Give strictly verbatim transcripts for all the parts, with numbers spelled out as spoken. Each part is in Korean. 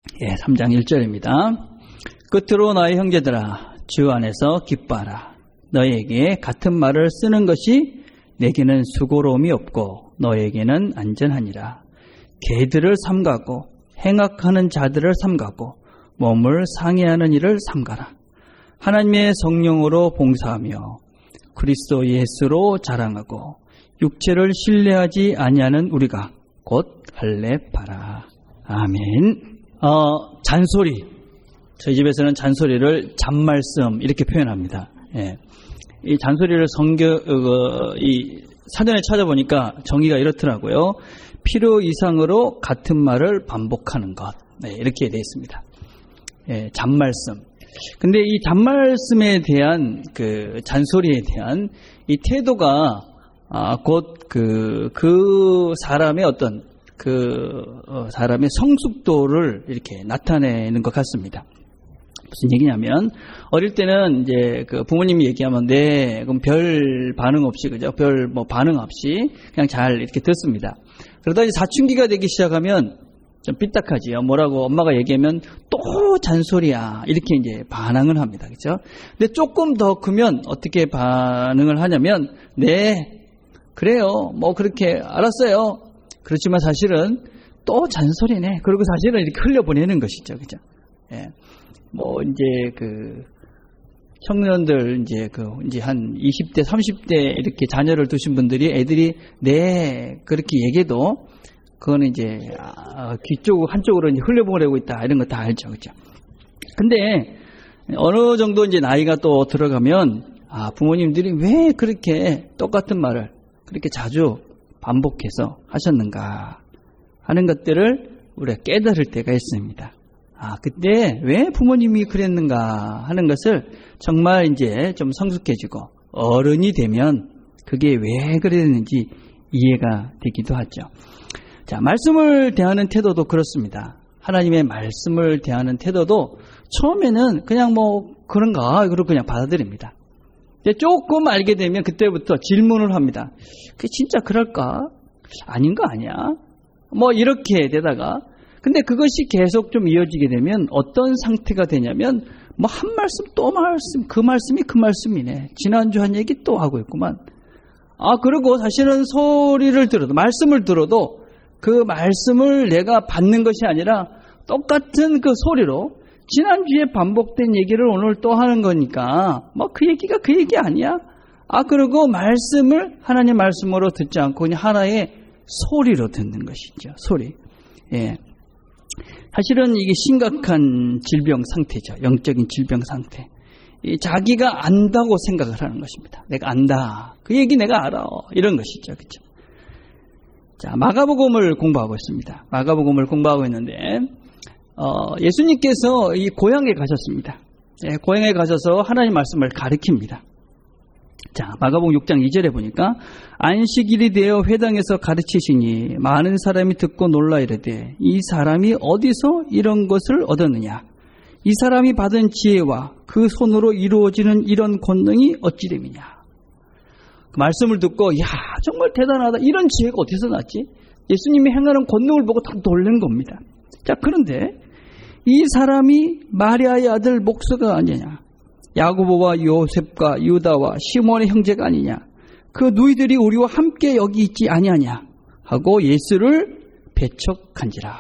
예, 삼 장 일 절입니다. 끝으로 나의 형제들아, 주 안에서 기뻐하라. 너에게 같은 말을 쓰는 것이 내게는 수고로움이 없고 너에게는 안전하니라. 개들을 삼가고 행악하는 자들을 삼가고 몸을 상해하는 일을 삼가라. 하나님의 성령으로 봉사하며 그리스도 예수로 자랑하고 육체를 신뢰하지 아니하는 우리가 곧 할례바라. 아멘. 어, 잔소리. 저희 집에서는 잔소리를 잔말씀 이렇게 표현합니다. 예. 이 잔소리를 성경 어, 이 사전에 찾아보니까 정의가 이렇더라고요. 필요 이상으로 같은 말을 반복하는 것. 네, 이렇게 되어 있습니다. 예, 잔말씀. 근데 이 잔말씀에 대한 그 잔소리에 대한 이 태도가 아, 곧 그 그 사람의 어떤 그 어, 사람의 성숙도를 이렇게 나타내는 것 같습니다. 무슨 얘기냐면 어릴 때는 이제 그 부모님이 얘기하면 네 그럼 별 반응 없이 그죠? 별 뭐 반응 없이 그냥 잘 이렇게 듣습니다. 그러다 이제 사춘기가 되기 시작하면 좀 삐딱하지요. 뭐라고 엄마가 얘기하면 또 잔소리야 이렇게 이제 반응을 합니다. 그렇죠? 근데 조금 더 크면 어떻게 반응을 하냐면 네 그래요. 뭐 그렇게 알았어요. 그렇지만 사실은 또 잔소리네. 그리고 사실은 이렇게 흘려보내는 것이죠. 그죠? 예. 뭐, 이제 그, 청년들, 이제 그, 이제 한 이십 대, 삼십 대 이렇게 자녀를 두신 분들이 애들이 네, 그렇게 얘기해도 그거는 이제, 아, 귀 쪽, 한쪽으로 이제 흘려보내고 있다. 이런 거 다 알죠. 그죠? 근데 어느 정도 이제 나이가 또 들어가면 아, 부모님들이 왜 그렇게 똑같은 말을 그렇게 자주 반복해서 하셨는가 하는 것들을 우리가 깨달을 때가 있습니다. 아, 그때 왜 부모님이 그랬는가 하는 것을 정말 이제 좀 성숙해지고 어른이 되면 그게 왜 그랬는지 이해가 되기도 하죠. 자, 말씀을 대하는 태도도 그렇습니다. 하나님의 말씀을 대하는 태도도 처음에는 그냥 뭐 그런가 그러고 그냥 받아들입니다. 근데 조금 알게 되면 그때부터 질문을 합니다. 그게 진짜 그럴까? 아닌 거 아니야? 뭐 이렇게 되다가 근데 그것이 계속 좀 이어지게 되면 어떤 상태가 되냐면 뭐 한 말씀 또 말씀 그 말씀이 그 말씀이네. 지난주 한 얘기 또 하고 있구만. 아 그리고 사실은 소리를 들어도 말씀을 들어도 그 말씀을 내가 받는 것이 아니라 똑같은 그 소리로 지난주에 반복된 얘기를 오늘 또 하는 거니까 뭐 그 얘기가 그 얘기 아니야? 아 그리고 말씀을 하나님 말씀으로 듣지 않고 그냥 하나의 소리로 듣는 것이죠. 소리. 예. 사실은 이게 심각한 질병 상태죠. 영적인 질병 상태. 이 자기가 안다고 생각을 하는 것입니다. 내가 안다. 그 얘기 내가 알아. 이런 것이죠. 그렇죠? 자, 마가복음을 공부하고 있습니다. 마가복음을 공부하고 있는데 어, 예수님께서 이 고향에 가셨습니다. 예, 고향에 가셔서 하나님 말씀을 가르칩니다. 자, 마가복음 육 장 이 절에 보니까 안식일이 되어 회당에서 가르치시니 많은 사람이 듣고 놀라 이르되 이 사람이 어디서 이런 것을 얻었느냐? 이 사람이 받은 지혜와 그 손으로 이루어지는 이런 권능이 어찌됨이냐? 그 말씀을 듣고 야 정말 대단하다. 이런 지혜가 어디서 났지? 예수님이 행하는 권능을 보고 다 놀란 겁니다. 자, 그런데 이 사람이 마리아의 아들 목수가 아니냐? 야고보와 요셉과 유다와 시몬의 형제가 아니냐? 그 누이들이 우리와 함께 여기 있지 아니하냐? 하고 예수를 배척한지라.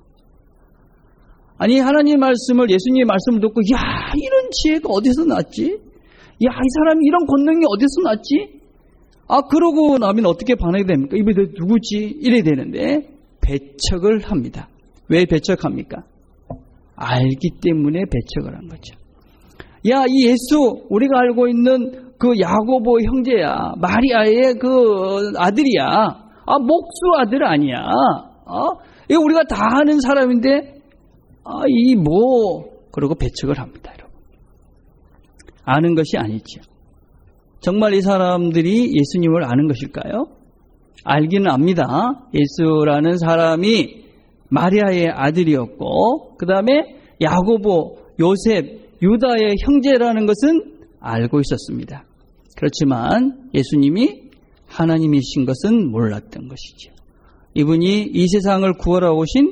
아니 하나님 말씀을 예수님의 말씀을 듣고 야 이런 지혜가 어디서 났지? 야 이 사람이 이런 권능이 어디서 났지? 아 그러고 나면 어떻게 반응이 됩니까? 이게 누구지? 이래 되는데 배척을 합니다. 왜 배척합니까? 알기 때문에 배척을 한 거죠. 야, 이 예수, 우리가 알고 있는 그 야고보 형제야. 마리아의 그 아들이야. 아, 목수 아들 아니야. 어? 이거 우리가 다 아는 사람인데, 아, 이 뭐, 그러고 배척을 합니다, 여러분. 아는 것이 아니죠. 정말 이 사람들이 예수님을 아는 것일까요? 알기는 압니다. 예수라는 사람이 마리아의 아들이었고, 그 다음에 야고보, 요셉, 유다의 형제라는 것은 알고 있었습니다. 그렇지만 예수님이 하나님이신 것은 몰랐던 것이죠. 이분이 이 세상을 구하러 오신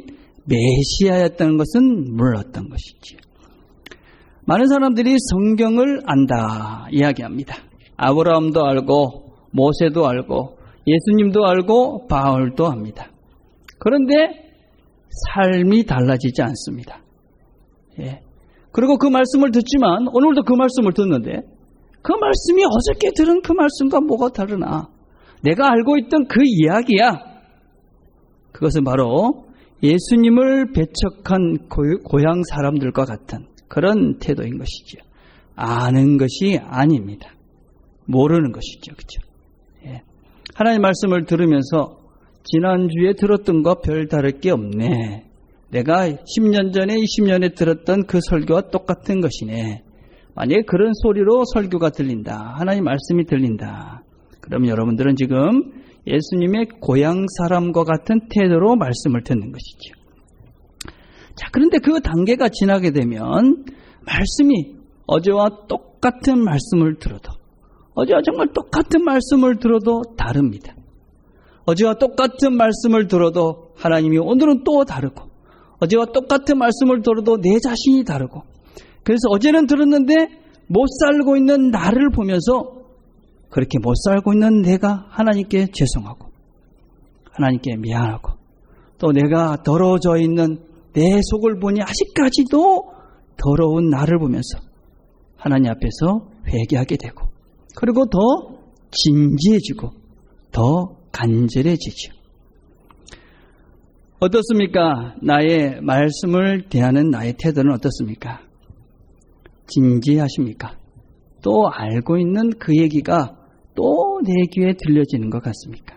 메시아였다는 것은 몰랐던 것이지요. 많은 사람들이 성경을 안다 이야기합니다. 아브라함도 알고 모세도 알고 예수님도 알고 바울도 압니다. 그런데 삶이 달라지지 않습니다. 예. 그리고 그 말씀을 듣지만 오늘도 그 말씀을 듣는데 그 말씀이 어저께 들은 그 말씀과 뭐가 다르나? 내가 알고 있던 그 이야기야. 그것은 바로 예수님을 배척한 고향 사람들과 같은 그런 태도인 것이죠. 아는 것이 아닙니다. 모르는 것이죠. 그렇죠? 예. 하나님 말씀을 들으면서 지난주에 들었던 거 별 다를 게 없네. 내가 십 년 전에 이십 년에 들었던 그 설교와 똑같은 것이네. 만약에 그런 소리로 설교가 들린다. 하나님 말씀이 들린다. 그럼 여러분들은 지금 예수님의 고향 사람과 같은 태도로 말씀을 듣는 것이죠. 자, 그런데 그 단계가 지나게 되면 말씀이 어제와 똑같은 말씀을 들어도 어제와 정말 똑같은 말씀을 들어도 다릅니다. 어제와 똑같은 말씀을 들어도 하나님이 오늘은 또 다르고 어제와 똑같은 말씀을 들어도 내 자신이 다르고 그래서 어제는 들었는데 못 살고 있는 나를 보면서 그렇게 못 살고 있는 내가 하나님께 죄송하고 하나님께 미안하고 또 내가 더러워져 있는 내 속을 보니 아직까지도 더러운 나를 보면서 하나님 앞에서 회개하게 되고 그리고 더 진지해지고 더 간절해지죠. 어떻습니까? 나의 말씀을 대하는 나의 태도는 어떻습니까? 진지하십니까? 또 알고 있는 그 얘기가 또 내 귀에 들려지는 것 같습니까?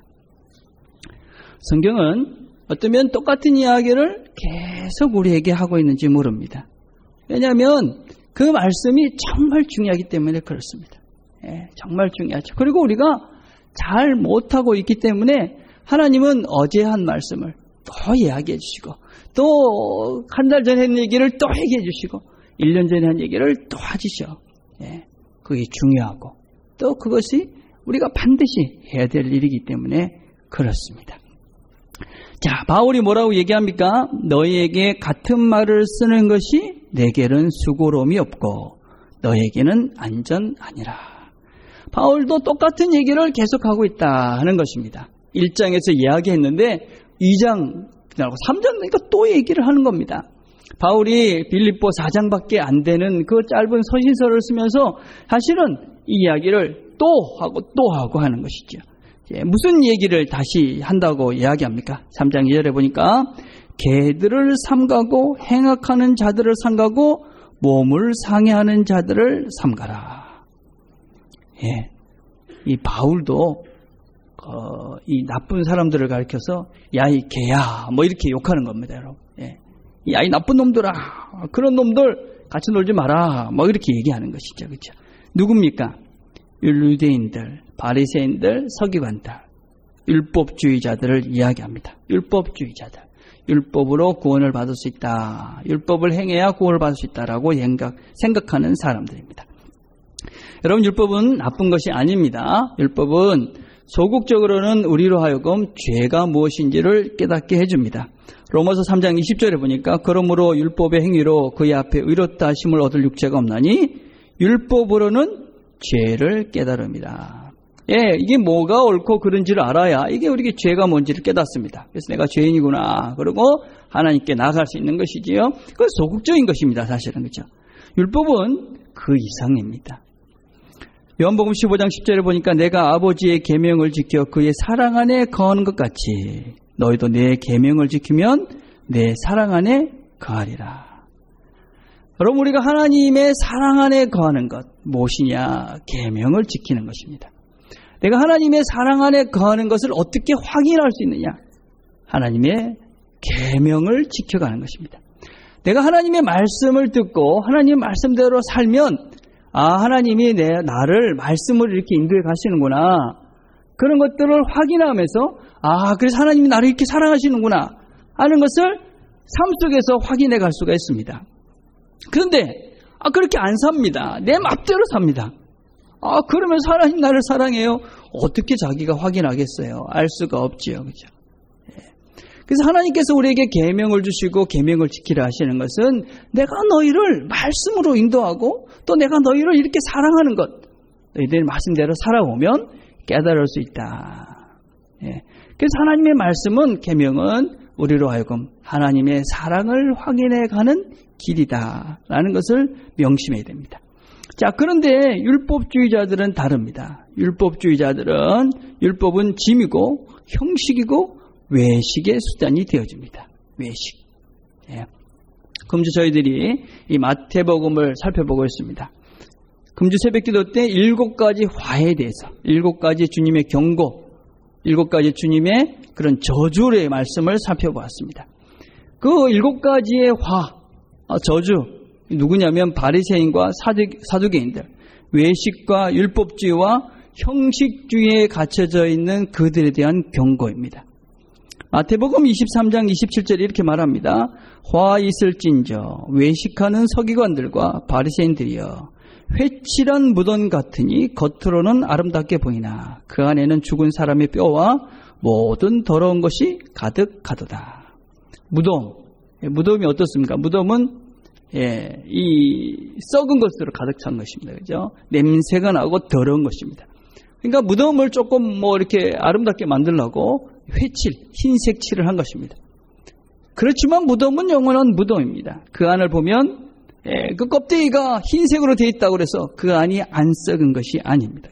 성경은 어쩌면 똑같은 이야기를 계속 우리에게 하고 있는지 모릅니다. 왜냐하면 그 말씀이 정말 중요하기 때문에 그렇습니다. 예, 정말 중요하죠. 그리고 우리가 잘 못하고 있기 때문에 하나님은 어제 한 말씀을 또 이야기해 주시고 또 한 달 전에 한 얘기를 또 얘기해 주시고 일 년 전에 한 얘기를 또 해주셔. 예, 그게 중요하고 또 그것이 우리가 반드시 해야 될 일이기 때문에 그렇습니다. 자, 바울이 뭐라고 얘기합니까? 너희에게 같은 말을 쓰는 것이 내게는 수고로움이 없고 너희에게는 안전 아니라. 바울도 똑같은 얘기를 계속하고 있다 하는 것입니다. 일 장에서 이야기했는데 이 장, 삼 장 되니까 또 얘기를 하는 겁니다. 바울이 빌립보 사 장밖에 안 되는 그 짧은 서신서를 쓰면서 사실은 이 이야기를 또 하고 또 하고 하는 것이죠. 무슨 얘기를 다시 한다고 이야기합니까? 삼 장 이 절에 보니까 개들을 삼가고 행악하는 자들을 삼가고 몸을 상해하는 자들을 삼가라. 예, 이 바울도 어, 이 나쁜 사람들을 가리켜서 야 이 개야 뭐 이렇게 욕하는 겁니다, 여러분. 예. 야 이 나쁜 놈들아, 그런 놈들 같이 놀지 마라 뭐 이렇게 얘기하는 것이죠, 그렇죠? 누굽니까? 유대인들, 바리새인들, 서기관들, 율법주의자들을 이야기합니다. 율법주의자들, 율법으로 구원을 받을 수 있다, 율법을 행해야 구원을 받을 수 있다라고 생각하는 사람들입니다. 여러분, 율법은 나쁜 것이 아닙니다. 율법은 소극적으로는 우리로 하여금 죄가 무엇인지를 깨닫게 해줍니다. 로마서 삼 장 이십 절에 보니까 그러므로 율법의 행위로 그의 앞에 의롭다 하심을 얻을 육체가 없나니 율법으로는 죄를 깨달습니다. 예, 이게 뭐가 옳고 그른지를 알아야 이게 우리에게 죄가 뭔지를 깨닫습니다. 그래서 내가 죄인이구나 그러고 하나님께 나아갈 수 있는 것이지요. 그건 소극적인 것입니다, 사실은. 그렇죠? 율법은 그 이상입니다. 요한복음 십오 장 십 절에 보니까 내가 아버지의 계명을 지켜 그의 사랑 안에 거하는 것 같이 너희도 내 계명을 지키면 내 사랑 안에 거하리라. 여러분, 우리가 하나님의 사랑 안에 거하는 것 무엇이냐? 계명을 지키는 것입니다. 내가 하나님의 사랑 안에 거하는 것을 어떻게 확인할 수 있느냐? 하나님의 계명을 지켜가는 것입니다. 내가 하나님의 말씀을 듣고 하나님의 말씀대로 살면 아, 하나님이 내, 나를 말씀으로 이렇게 인도해 가시는구나. 그런 것들을 확인하면서 아, 그래서 하나님이 나를 이렇게 사랑하시는구나 하는 것을 삶 속에서 확인해 갈 수가 있습니다. 그런데 아, 그렇게 안 삽니다. 내 맘대로 삽니다. 아, 그러면서 하나님 나를 사랑해요. 어떻게 자기가 확인하겠어요? 알 수가 없지요. 그죠? 예. 그래서 하나님께서 우리에게 계명을 주시고 계명을 지키라 하시는 것은 내가 너희를 말씀으로 인도하고 또 내가 너희를 이렇게 사랑하는 것, 너희들 말씀대로 살아오면 깨달을 수 있다. 예. 그래서 하나님의 말씀은, 계명은 우리로 하여금 하나님의 사랑을 확인해가는 길이다라는 것을 명심해야 됩니다. 자, 그런데 율법주의자들은 다릅니다. 율법주의자들은 율법은 짐이고 형식이고 외식의 수단이 되어집니다. 외식. 예. 금주 저희들이 이 마태복음을 살펴보고 있습니다. 금주 새벽기도 때 일곱 가지 화에 대해서, 일곱 가지 주님의 경고, 일곱 가지 주님의 그런 저주의 말씀을 살펴보았습니다. 그 일곱 가지의 화, 저주, 누구냐면 바리새인과 사두개인들, 외식과 율법주의와 형식주의에 갇혀져 있는 그들에 대한 경고입니다. 마태복음 이십삼 장 이십칠 절에 이렇게 말합니다. 화 있을진저 외식하는 서기관들과 바리새인들이여, 회칠한 무덤 같으니 겉으로는 아름답게 보이나 그 안에는 죽은 사람의 뼈와 모든 더러운 것이 가득하도다. 무덤, 무덤이 어떻습니까? 무덤은 예, 이 썩은 것으로 가득 찬 것입니다. 그죠? 냄새가 나고 더러운 것입니다. 그러니까 무덤을 조금 뭐 이렇게 아름답게 만들려고 회칠, 흰색 칠을 한 것입니다. 그렇지만 무덤은 영원한 무덤입니다. 그 안을 보면 예, 그 껍데기가 흰색으로 되어 있다고 그래서 그 안이 안 썩은 것이 아닙니다.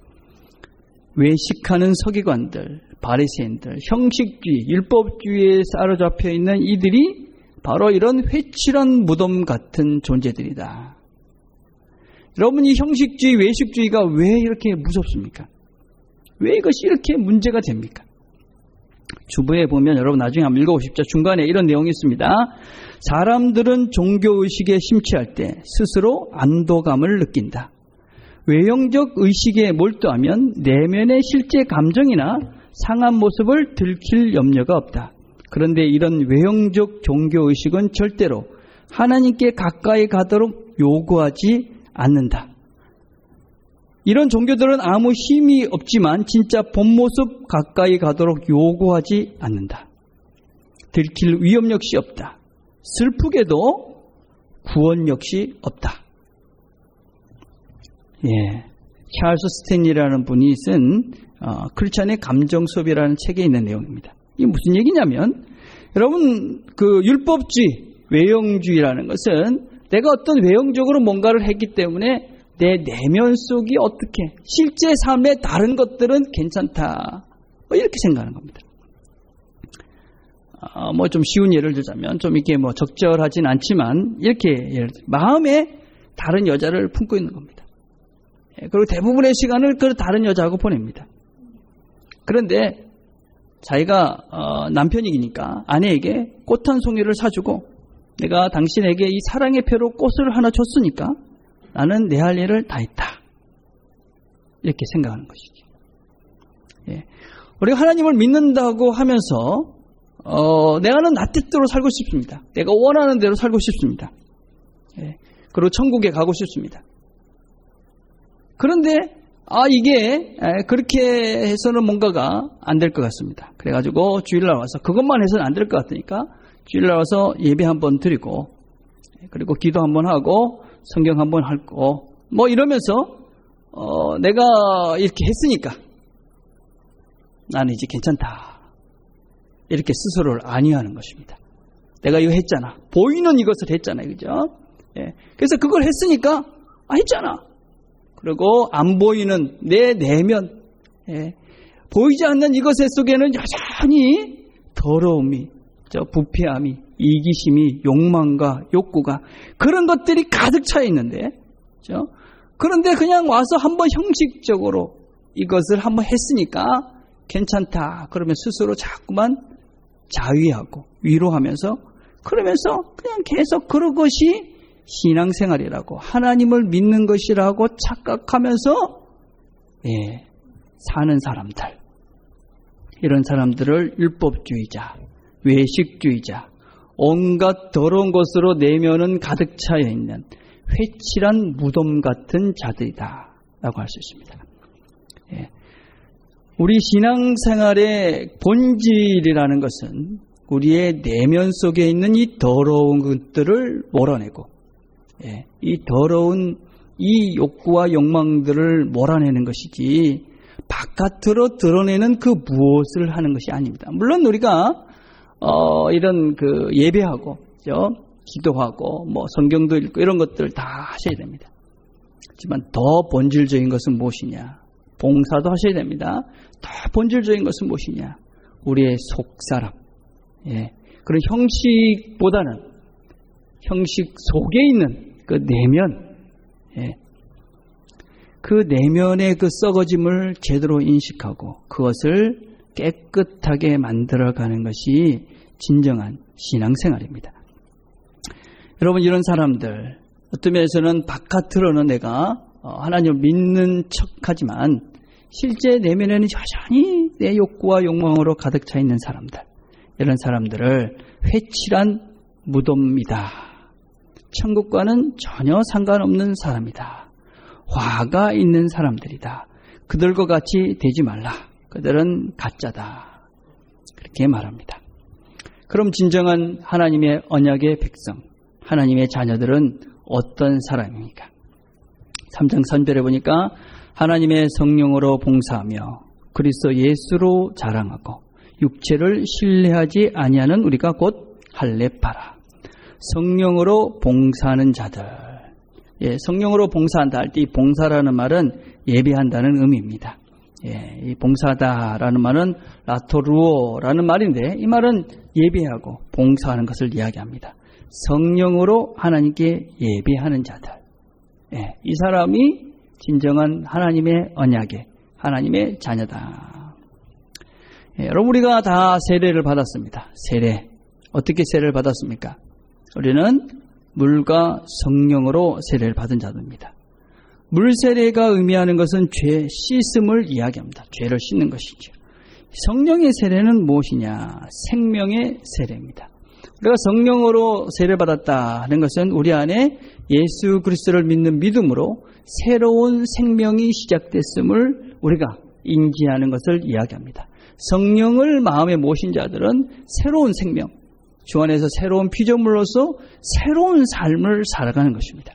외식하는 서기관들, 바리새인들, 형식주의, 율법주의에 사로잡혀 있는 이들이 바로 이런 회칠한 무덤 같은 존재들이다. 여러분, 이 형식주의, 외식주의가 왜 이렇게 무섭습니까? 왜 이것이 이렇게 문제가 됩니까? 주부에 보면 여러분 나중에 한번 읽어보십시오. 중간에 이런 내용이 있습니다. 사람들은 종교의식에 심취할 때 스스로 안도감을 느낀다. 외형적 의식에 몰두하면 내면의 실제 감정이나 상한 모습을 들킬 염려가 없다. 그런데 이런 외형적 종교의식은 절대로 하나님께 가까이 가도록 요구하지 않는다. 이런 종교들은 아무 힘이 없지만 진짜 본 모습 가까이 가도록 요구하지 않는다. 들킬 위험 역시 없다. 슬프게도 구원 역시 없다. 예, 찰스 스탠리라는 분이 쓴 어, 크리스찬의 감정 수업이라는 책에 있는 내용입니다. 이게 무슨 얘기냐면, 여러분 그 율법주의, 외형주의라는 것은 내가 어떤 외형적으로 뭔가를 했기 때문에 내 내면 속이 어떻게, 실제 삶의 다른 것들은 괜찮다, 뭐 이렇게 생각하는 겁니다. 어, 뭐 좀 쉬운 예를 들자면, 좀 이렇게 뭐 적절하진 않지만 이렇게 예를 들면 마음에 다른 여자를 품고 있는 겁니다. 예, 그리고 대부분의 시간을 그 다른 여자하고 보냅니다. 그런데 자기가 어, 남편이니까 아내에게 꽃 한 송이를 사주고, 내가 당신에게 이 사랑의 표로 꽃을 하나 줬으니까 나는 내 할 일을 다 했다, 이렇게 생각하는 것이죠. 예. 우리가 하나님을 믿는다고 하면서 어, 내가는 나 뜻대로 살고 싶습니다. 내가 원하는 대로 살고 싶습니다. 예. 그리고 천국에 가고 싶습니다. 그런데 아 이게 그렇게 해서는 뭔가가 안 될 것 같습니다. 그래가지고 주일날 와서 그것만 해서는 안 될 것 같으니까 주일날 와서 예배 한번 드리고, 그리고 기도 한번 하고 성경 한번 읽고 뭐 이러면서 어, 내가 이렇게 했으니까 나는 이제 괜찮다, 이렇게 스스로를 안위하는 것입니다. 내가 이거 했잖아, 보이는 이것을 했잖아요, 그죠? 예. 그래서 그걸 했으니까 아 했잖아. 그리고 안 보이는 내 내면, 예, 보이지 않는 이것의 속에는 여전히 더러움이, 저 부패함이, 이기심이, 욕망과 욕구가, 그런 것들이 가득 차 있는데, 그렇죠? 그런데 그냥 와서 한번 형식적으로 이것을 한번 했으니까 괜찮다, 그러면 스스로 자꾸만 자위하고 위로하면서, 그러면서 그냥 계속 그런 것이 신앙생활이라고, 하나님을 믿는 것이라고 착각하면서 예, 사는 사람들, 이런 사람들을 율법주의자, 외식주의자, 온갖 더러운 것으로 내면은 가득 차여 있는 회칠한 무덤 같은 자들이다 라고 할 수 있습니다. 예. 우리 신앙생활의 본질이라는 것은, 우리의 내면 속에 있는 이 더러운 것들을 몰아내고, 예, 이 더러운 이 욕구와 욕망들을 몰아내는 것이지 바깥으로 드러내는 그 무엇을 하는 것이 아닙니다. 물론 우리가 어, 이런 그 예배하고, 그죠? 기도하고, 뭐 성경도 읽고 이런 것들 다 하셔야 됩니다. 하지만 더 본질적인 것은 무엇이냐? 봉사도 하셔야 됩니다. 더 본질적인 것은 무엇이냐? 우리의 속사람. 예. 그런 형식보다는 형식 속에 있는 그 내면, 예. 그 내면의 그 썩어짐을 제대로 인식하고 그것을 깨끗하게 만들어가는 것이 진정한 신앙생활입니다. 여러분, 이런 사람들, 어떤 면에서는 바깥으로는 내가 하나님을 믿는 척하지만 실제 내면에는 여전히 내 욕구와 욕망으로 가득 차 있는 사람들, 이런 사람들을 회칠한 무덤이다. 천국과는 전혀 상관없는 사람이다. 화가 있는 사람들이다. 그들과 같이 되지 말라. 그들은 가짜다. 그렇게 말합니다. 그럼 진정한 하나님의 언약의 백성, 하나님의 자녀들은 어떤 사람입니까? 삼 장 삼 절에 보니까 하나님의 성령으로 봉사하며 그리스도 예수로 자랑하고 육체를 신뢰하지 아니하는 우리가 곧 할례파라. 성령으로 봉사하는 자들. 예, 성령으로 봉사한다 할 때 이 봉사라는 말은 예배한다는 의미입니다. 예, 이 봉사다라는 말은 라토루오라는 말인데 이 말은 예배하고 봉사하는 것을 이야기합니다. 성령으로 하나님께 예배하는 자들. 예, 이 사람이 진정한 하나님의 언약의 하나님의 자녀다. 예, 여러분, 우리가 다 세례를 받았습니다. 세례. 어떻게 세례를 받았습니까? 우리는 물과 성령으로 세례를 받은 자들입니다. 물 세례가 의미하는 것은 죄 씻음을 이야기합니다. 죄를 씻는 것이죠. 성령의 세례는 무엇이냐? 생명의 세례입니다. 우리가 성령으로 세례받았다 하는 것은 우리 안에 예수 그리스도를 믿는 믿음으로 새로운 생명이 시작됐음을 우리가 인지하는 것을 이야기합니다. 성령을 마음에 모신 자들은 새로운 생명, 주 안에서 새로운 피조물로서 새로운 삶을 살아가는 것입니다.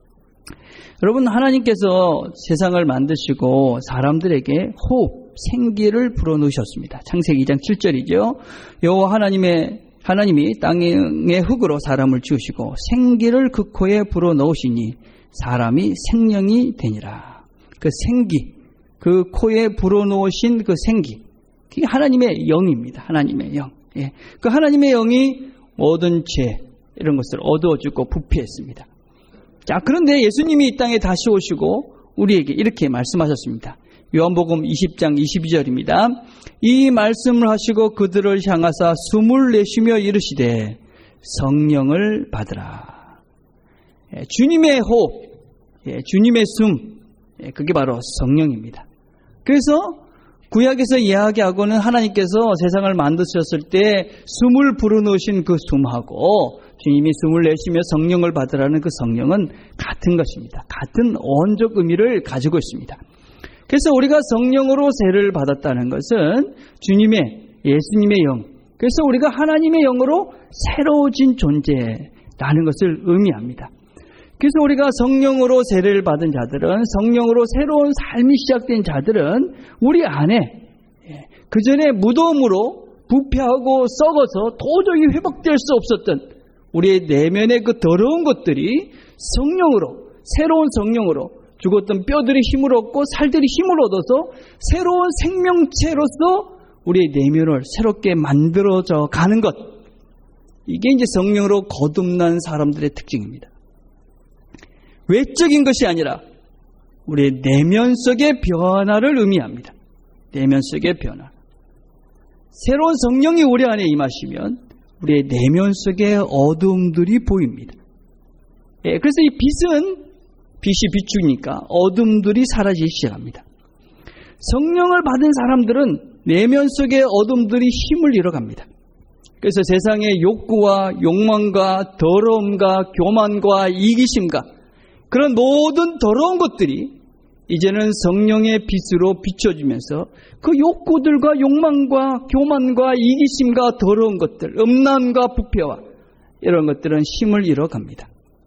여러분, 하나님께서 세상을 만드시고 사람들에게 호흡, 생기를 불어넣으셨습니다. 창세기 이 장 칠 절이죠. 여호와 하나님의 하나님이 땅의 흙으로 사람을 지으시고 생기를 그 코에 불어넣으시니 사람이 생명이 되니라. 그 생기, 그 코에 불어넣으신 그 생기, 그게 하나님의 영입니다. 하나님의 영. 예. 그 하나님의 영이 모든 죄 이런 것을 어두워주고 부패했습니다. 자, 그런데 예수님이 이 땅에 다시 오시고 우리에게 이렇게 말씀하셨습니다. 요한복음 이십 장 이십이 절입니다. 이 말씀을 하시고 그들을 향하사 숨을 내쉬며 이르시되 성령을 받으라. 예, 주님의 호흡, 예, 주님의 숨, 예, 그게 바로 성령입니다. 그래서 구약에서 이야기하고는 하나님께서 세상을 만드셨을 때 숨을 불어넣으신 그 숨하고 주님이 숨을 내쉬며 성령을 받으라는 그 성령은 같은 것입니다. 같은 원적 의미를 가지고 있습니다. 그래서 우리가 성령으로 세례를 받았다는 것은 주님의, 예수님의 영, 그래서 우리가 하나님의 영으로 새로워진 존재라는 것을 의미합니다. 그래서 우리가 성령으로 세례를 받은 자들은, 성령으로 새로운 삶이 시작된 자들은 우리 안에 그 전에 무덤으로 부패하고 썩어서 도저히 회복될 수 없었던 우리의 내면의 그 더러운 것들이 성령으로, 새로운 성령으로 죽었던 뼈들이 힘을 얻고 살들이 힘을 얻어서 새로운 생명체로서 우리의 내면을 새롭게 만들어져 가는 것. 이게 이제 성령으로 거듭난 사람들의 특징입니다. 외적인 것이 아니라 우리의 내면 속의 변화를 의미합니다. 내면 속의 변화. 새로운 성령이 우리 안에 임하시면 우리의 내면 속의 어둠들이 보입니다. 예, 그래서 이 빛은 빛이 비추니까 어둠들이 사라지기 시작합니다. 성령을 받은 사람들은 내면 속의 어둠들이 힘을 잃어갑니다. 그래서 세상의 욕구와 욕망과 더러움과 교만과 이기심과 그런 모든 더러운 것들이 이제는 성령의 빛으로 비춰지면서 그 욕구들과 욕망과 교만과 이기심과 더러운 것들, 음란과 부패와 이런 것들은 힘을 잃어갑니다.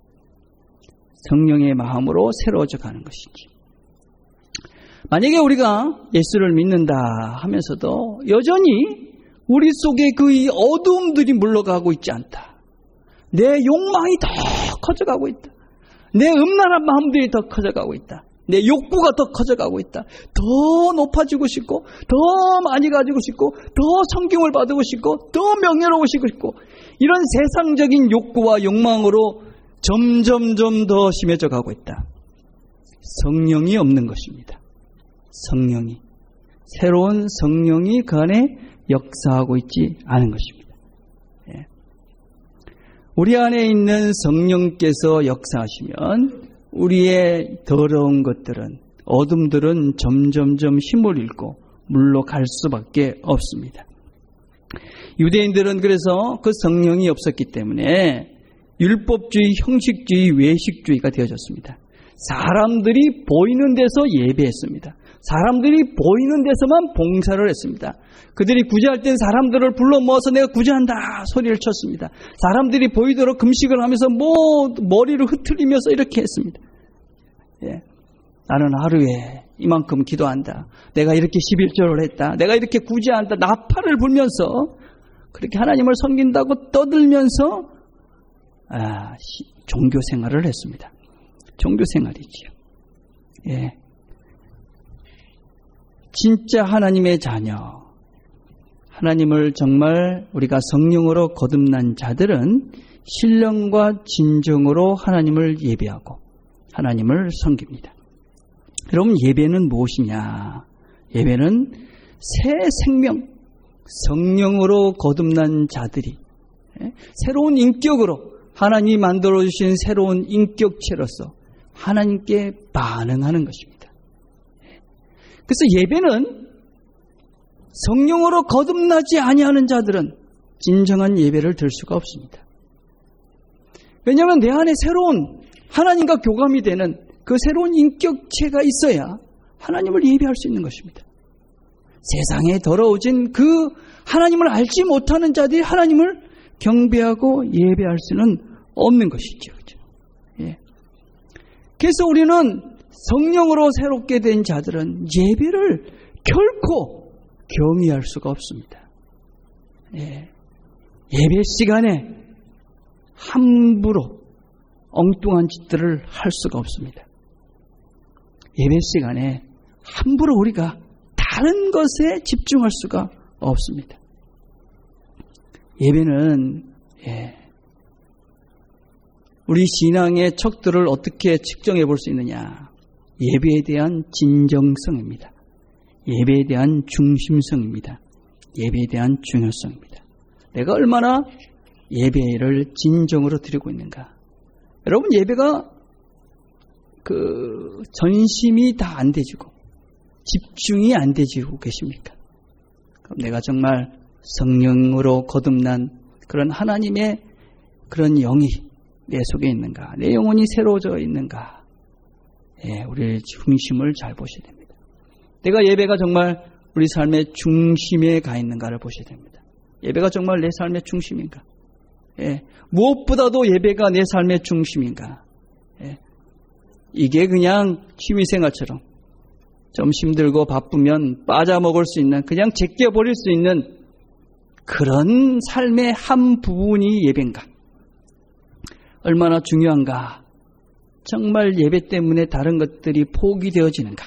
성령의 마음으로 새로워져 가는 것이지. 만약에 우리가 예수를 믿는다 하면서도 여전히 우리 속에 그 어두움들이 물러가고 있지 않다. 내 욕망이 더 커져가고 있다. 내 음란한 마음들이 더 커져가고 있다. 내 욕구가 더 커져가고 있다. 더 높아지고 싶고, 더 많이 가지고 싶고, 더 성경을 받고 싶고, 더 명예로우시고 싶고, 이런 세상적인 욕구와 욕망으로 점점점 더 심해져 가고 있다. 성령이 없는 것입니다. 성령이. 새로운 성령이 그 안에 역사하고 있지 않은 것입니다. 예. 우리 안에 있는 성령께서 역사하시면 우리의 더러운 것들은, 어둠들은 점점점 힘을 잃고 물러갈 수밖에 없습니다. 유대인들은 그래서 그 성령이 없었기 때문에 율법주의, 형식주의, 외식주의가 되어졌습니다. 사람들이 보이는 데서 예배했습니다. 사람들이 보이는 데서만 봉사를 했습니다. 그들이 구제할 땐 사람들을 불러 모아서 내가 구제한다 소리를 쳤습니다. 사람들이 보이도록 금식을 하면서 뭐 머리를 흐트리면서 이렇게 했습니다. 예. 나는 하루에 이만큼 기도한다. 내가 이렇게 십일조를 했다. 내가 이렇게 구제한다. 나팔을 불면서 그렇게 하나님을 섬긴다고 떠들면서 아, 종교 생활을 했습니다. 종교 생활이지요. 예. 진짜 하나님의 자녀, 하나님을 정말 우리가 성령으로 거듭난 자들은 신령과 진정으로 하나님을 예배하고 하나님을 섬깁니다. 여러분, 예배는 무엇이냐? 예배는 새 생명, 성령으로 거듭난 자들이 새로운 인격으로 하나님이 만들어주신 새로운 인격체로서 하나님께 반응하는 것입니다. 그래서 예배는 성령으로 거듭나지 아니하는 자들은 진정한 예배를 드릴 수가 없습니다. 왜냐하면 내 안에 새로운 하나님과 교감이 되는 그 새로운 인격체가 있어야 하나님을 예배할 수 있는 것입니다. 세상에 더러워진 그 하나님을 알지 못하는 자들이 하나님을 경배하고 예배할 수는 없는 것이죠. 그렇죠? 예. 그래서 우리는 성령으로 새롭게 된 자들은 예배를 결코 경외할 수가 없습니다. 예. 예배 시간에 함부로 엉뚱한 짓들을 할 수가 없습니다. 예배 시간에 함부로 우리가 다른 것에 집중할 수가 없습니다. 예배는 예, 우리 신앙의 척도를 어떻게 측정해 볼 수 있느냐? 예배에 대한 진정성입니다. 예배에 대한 중심성입니다. 예배에 대한 중요성입니다. 내가 얼마나 예배를 진정으로 드리고 있는가? 여러분, 예배가 그 전심이 다 안 되지고 집중이 안 되지고 계십니까? 그럼 내가 정말 성령으로 거듭난 그런 하나님의 그런 영이 내 속에 있는가? 내 영혼이 새로워져 있는가? 예, 우리의 중심을 잘 보셔야 됩니다. 내가 예배가 정말 우리 삶의 중심에 가 있는가를 보셔야 됩니다. 예배가 정말 내 삶의 중심인가? 예, 무엇보다도 예배가 내 삶의 중심인가? 예, 이게 그냥 취미생활처럼 좀 힘들고 바쁘면 빠져먹을 수 있는, 그냥 제껴버릴 수 있는 그런 삶의 한 부분이 예배인가? 얼마나 중요한가? 정말 예배 때문에 다른 것들이 포기되어지는가?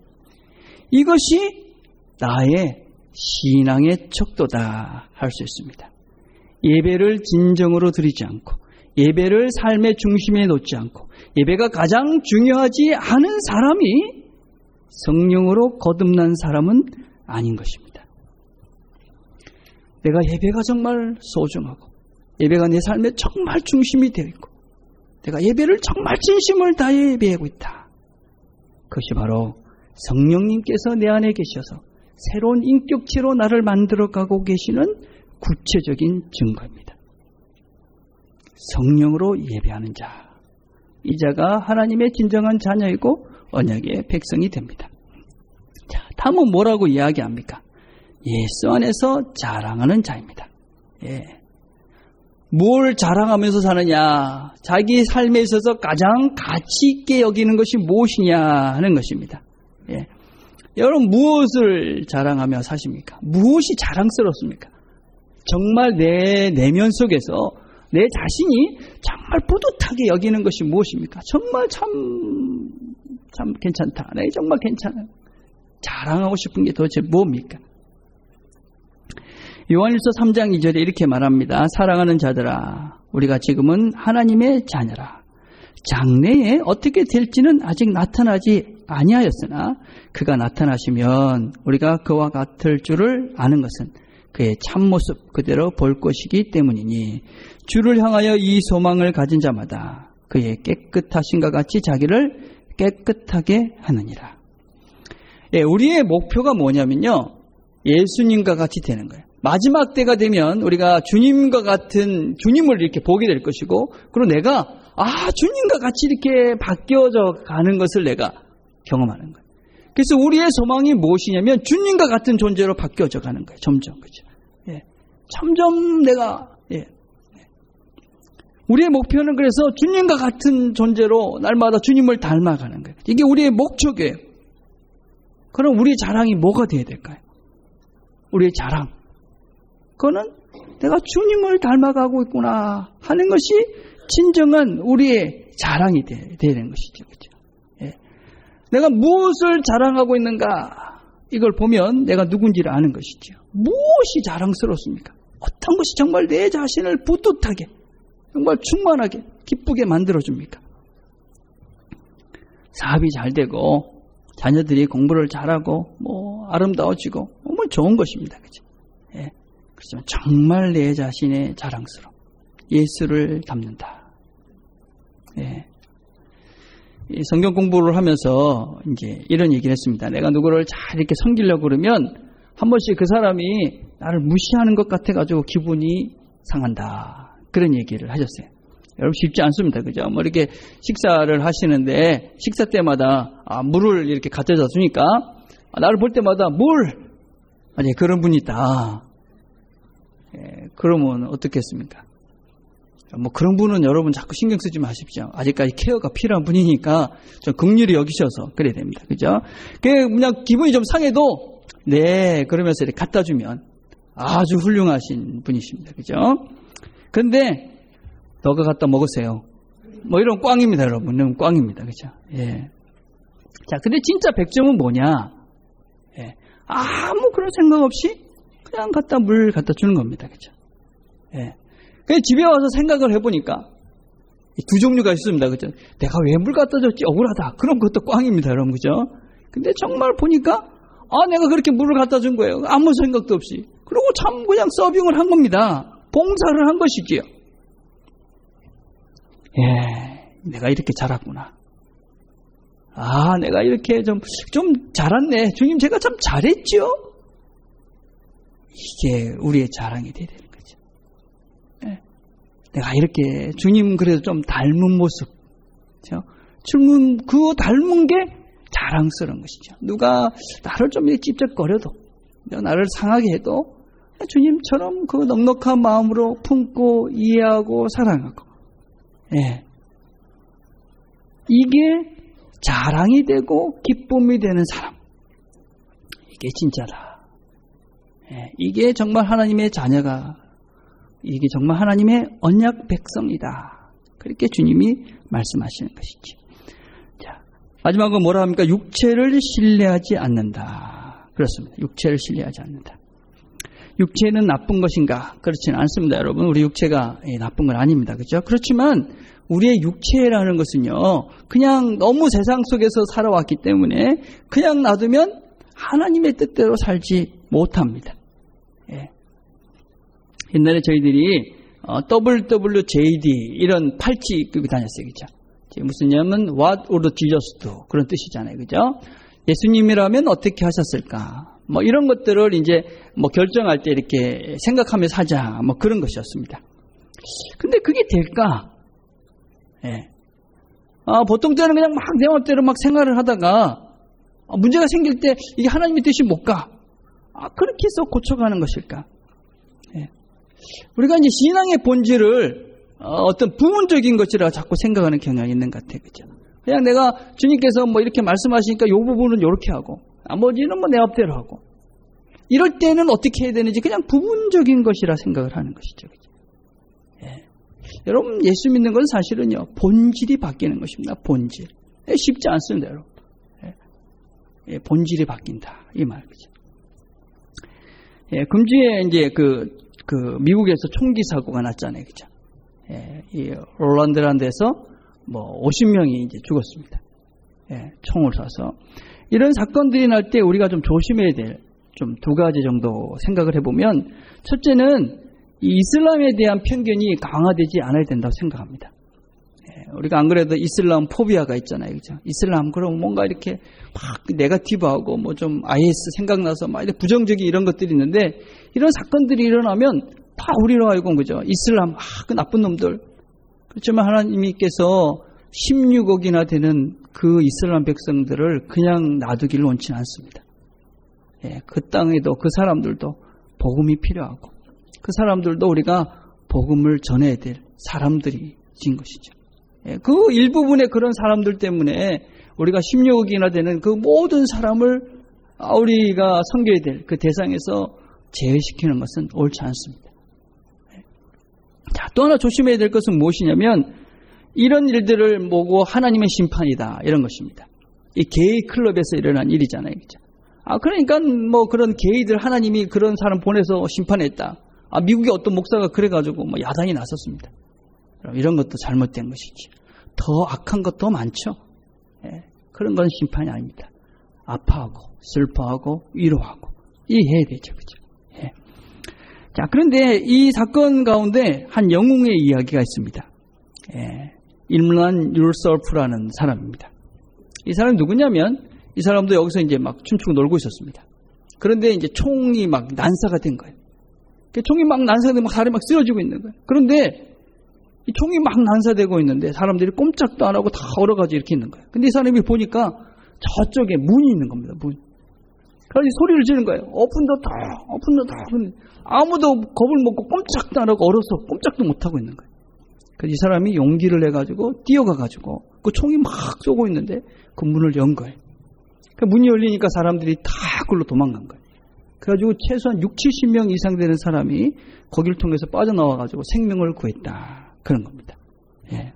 이것이 나의 신앙의 척도다 할 수 있습니다. 예배를 진정으로 드리지 않고, 예배를 삶의 중심에 놓지 않고, 예배가 가장 중요하지 않은 사람이 성령으로 거듭난 사람은 아닌 것입니다. 내가 예배가 정말 소중하고, 예배가 내 삶의 정말 중심이 되어 있고, 내가 예배를 정말 진심을 다해 예배하고 있다. 그것이 바로 성령님께서 내 안에 계셔서 새로운 인격체로 나를 만들어가고 계시는 구체적인 증거입니다. 성령으로 예배하는 자, 이 자가 하나님의 진정한 자녀이고 언약의 백성이 됩니다. 자, 다음은 뭐라고 이야기합니까? 예수 안에서 자랑하는 자입니다. 예. 뭘 자랑하면서 사느냐? 자기 삶에 있어서 가장 가치 있게 여기는 것이 무엇이냐 하는 것입니다. 예. 여러분, 무엇을 자랑하며 사십니까? 무엇이 자랑스럽습니까? 정말 내 내면 속에서 내 자신이 정말 뿌듯하게 여기는 것이 무엇입니까? 정말 참, 참 괜찮다. 네, 정말 괜찮아. 자랑하고 싶은 게 도대체 뭡니까? 요한일서 삼 장 이 절에 이렇게 말합니다. 사랑하는 자들아, 우리가 지금은 하나님의 자녀라. 장래에 어떻게 될지는 아직 나타나지 아니하였으나 그가 나타나시면 우리가 그와 같을 줄을 아는 것은 그의 참모습 그대로 볼 것이기 때문이니 주를 향하여 이 소망을 가진 자마다 그의 깨끗하심과 같이 자기를 깨끗하게 하느니라. 예, 우리의 목표가 뭐냐면요, 예수님과 같이 되는 거예요. 마지막 때가 되면 우리가 주님과 같은 주님을 이렇게 보게 될 것이고, 그리고 내가 아 주님과 같이 이렇게 바뀌어져 가는 것을 내가 경험하는 거예요. 그래서 우리의 소망이 무엇이냐면 주님과 같은 존재로 바뀌어져 가는 거예요. 점점, 그죠? 예, 점점 내가 예. 우리의 목표는 그래서 주님과 같은 존재로 날마다 주님을 닮아가는 거예요. 이게 우리의 목적이에요. 그럼 우리의 자랑이 뭐가 돼야 될까요? 우리의 자랑, 그거는 내가 주님을 닮아가고 있구나 하는 것이 진정한 우리의 자랑이 돼야 되는 것이죠. 그렇죠? 예. 내가 무엇을 자랑하고 있는가, 이걸 보면 내가 누군지를 아는 것이죠. 무엇이 자랑스럽습니까? 어떤 것이 정말 내 자신을 뿌듯하게, 정말 충만하게, 기쁘게 만들어줍니까? 사업이 잘 되고 자녀들이 공부를 잘하고 뭐 아름다워지고 뭐 좋은 것입니다. 그렇죠? 예. 그렇지만 정말 내 자신의 자랑스러움, 예수를 담는다. 예. 이 성경 공부를 하면서 이제 이런 얘기를 했습니다. 내가 누구를 잘 이렇게 섬기려고 그러면 한 번씩 그 사람이 나를 무시하는 것 같아가지고 기분이 상한다. 그런 얘기를 하셨어요. 여러분 쉽지 않습니다. 그죠? 뭐 이렇게 식사를 하시는데 식사 때마다 아, 물을 이렇게 갖다 줬으니까 아, 나를 볼 때마다 물! 아니, 그런 분이 있다. 예, 그러면 어떻겠습니까? 뭐 그런 분은 여러분 자꾸 신경 쓰지 마십시오. 아직까지 케어가 필요한 분이니까 좀 긍휼히 여기셔서 그래야 됩니다. 그죠? 그냥 기분이 좀 상해도 네, 그러면서 이렇게 갖다 주면 아주 훌륭하신 분이십니다. 그죠? 근데 너가 갖다 먹으세요. 뭐 이런 꽝입니다, 여러분. 이런 꽝입니다. 그죠? 예. 자, 근데 진짜 백점은 뭐냐? 예. 아무 그런 생각 없이 그냥 갖다 물 갖다 주는 겁니다. 그죠? 예. 그래서 집에 와서 생각을 해보니까 두 종류가 있습니다. 그죠? 내가 왜 물 갖다 줬지? 억울하다. 그럼 그것도 꽝입니다, 여러분. 그죠? 근데 정말 보니까 아, 내가 그렇게 물을 갖다 준 거예요. 아무 생각도 없이. 그리고 참 그냥 서빙을 한 겁니다. 봉사를 한 것이지요. 예, 내가 이렇게 자랐구나. 아, 내가 이렇게 좀, 좀 자랐네. 주님, 제가 참 잘했죠? 이게 우리의 자랑이 돼야 되는 거죠. 예. 내가 이렇게 주님 그래도 좀 닮은 모습. 그렇죠? 주님 그 닮은 게 자랑스러운 것이죠. 누가 나를 좀 찝쩍거려도, 내가 나를 상하게 해도 주님처럼 그 넉넉한 마음으로 품고 이해하고 사랑하고, 예, 이게 자랑이 되고 기쁨이 되는 사람, 이게 진짜다. 예, 이게 정말 하나님의 자녀가, 이게 정말 하나님의 언약 백성이다. 그렇게 주님이 말씀하시는 것이죠. 자, 마지막으로 뭐라 합니까? 육체를 신뢰하지 않는다. 그렇습니다. 육체를 신뢰하지 않는다. 육체는 나쁜 것인가? 그렇지는 않습니다, 여러분. 우리 육체가 나쁜 건 아닙니다. 그렇죠? 그렇지만 우리의 육체라는 것은요, 그냥 너무 세상 속에서 살아왔기 때문에 그냥 놔두면 하나님의 뜻대로 살지 못합니다. 예. 옛날에 저희들이 어, 더블유 더블유 제이 디 이런 팔찌 입고 다녔어요. 그죠? 무슨 냐면 What would Jesus do? 그런 뜻이잖아요. 그죠? 예수님이라면 어떻게 하셨을까? 뭐 이런 것들을 이제 뭐 결정할 때 이렇게 생각하면서 하자, 뭐 그런 것이었습니다. 근데 그게 될까? 예. 아, 보통 때는 그냥 막 내 맘대로 막 생활을 하다가 아, 문제가 생길 때 이게 하나님의 뜻이 뭘까? 아, 그렇게 해서 고쳐가는 것일까? 예. 우리가 이제 신앙의 본질을 어, 어떤 부분적인 것이라 자꾸 생각하는 경향이 있는 것 같아요. 그죠? 그냥 내가 주님께서 뭐 이렇게 말씀하시니까 이 부분은 이렇게 하고 나머지는 뭐 내 맘대로 하고 이럴 때는 어떻게 해야 되는지 그냥 부분적인 것이라 생각을 하는 것이죠. 그죠? 예. 여러분 예수 믿는 건 사실은요 본질이 바뀌는 것입니다. 본질. 예, 쉽지 않습니다, 여러분. 예. 예, 본질이 바뀐다 이 말 그죠? 예, 금주에 이제 그, 그 미국에서 총기 사고가 났잖아요, 그죠? 예, 이 롤란드란드에서 뭐 오십 명이 이제 죽었습니다. 예, 총을 쏴서 이런 사건들이 날 때 우리가 좀 조심해야 될 좀 두 가지 정도 생각을 해보면 첫째는 이 이슬람에 대한 편견이 강화되지 않아야 된다고 생각합니다. 예, 우리가 안 그래도 이슬람 포비아가 있잖아요, 그죠? 이슬람 그럼 뭔가 이렇게 막 네거티브하고 뭐 좀 아이에스 생각나서 막 이렇게 부정적인 이런 것들이 있는데 이런 사건들이 일어나면 다 우리로 알고 그죠? 이슬람 아, 그 나쁜 놈들. 그렇지만 하나님께서 십육억이나 되는 그 이슬람 백성들을 그냥 놔두기를 원치 않습니다. 예, 그 땅에도 그 사람들도 복음이 필요하고 그 사람들도 우리가 복음을 전해야 될 사람들이 진 것이죠. 예, 그 일부분의 그런 사람들 때문에 우리가 십육억이나 되는 그 모든 사람을 우리가 섬겨야 될 그 대상에서 제외시키는 것은 옳지 않습니다. 예. 자, 또 하나 조심해야 될 것은 무엇이냐면 이런 일들을 보고 하나님의 심판이다 이런 것입니다. 이 게이 클럽에서 일어난 일이잖아요, 그죠? 아, 그러니까 뭐 그런 게이들 하나님이 그런 사람 보내서 심판했다. 아, 미국의 어떤 목사가 그래가지고 뭐 야단이 났었습니다. 이런 것도 잘못된 것이지. 더 악한 것도 많죠. 예, 그런 건 심판이 아닙니다. 아파하고 슬퍼하고 위로하고 이해해야 되죠, 그죠? 예. 자, 그런데 이 사건 가운데 한 영웅의 이야기가 있습니다. 예, 임란 율설프라는 사람입니다. 이 사람이 누구냐면 이 사람도 여기서 이제 막 춤추고 놀고 있었습니다. 그런데 이제 총이 막 난사가 된 거예요. 총이 막 난사되고 막 사람이 막 쓰러지고 있는 거예요. 그런데 이 총이 막 난사되고 있는데 사람들이 꼼짝도 안 하고 다 얼어가지고 이렇게 있는 거예요. 근데 이 사람이 보니까 저쪽에 문이 있는 겁니다. 문. 그래서 소리를 지르는 거예요. 오픈 더 더, 오픈 더 더. 아무도 겁을 먹고 꼼짝도 안 하고 얼어서 꼼짝도 못 하고 있는 거예요. 그래서 이 사람이 용기를 내가지고 뛰어가가지고 그 총이 막 쏘고 있는데 그 문을 연 거예요. 그 문이 열리니까 사람들이 다 그걸로 도망간 거예요. 그래가지고 최소한 육칠십 명 이상 되는 사람이 거기를 통해서 빠져나와가지고 생명을 구했다. 그런 겁니다. 예.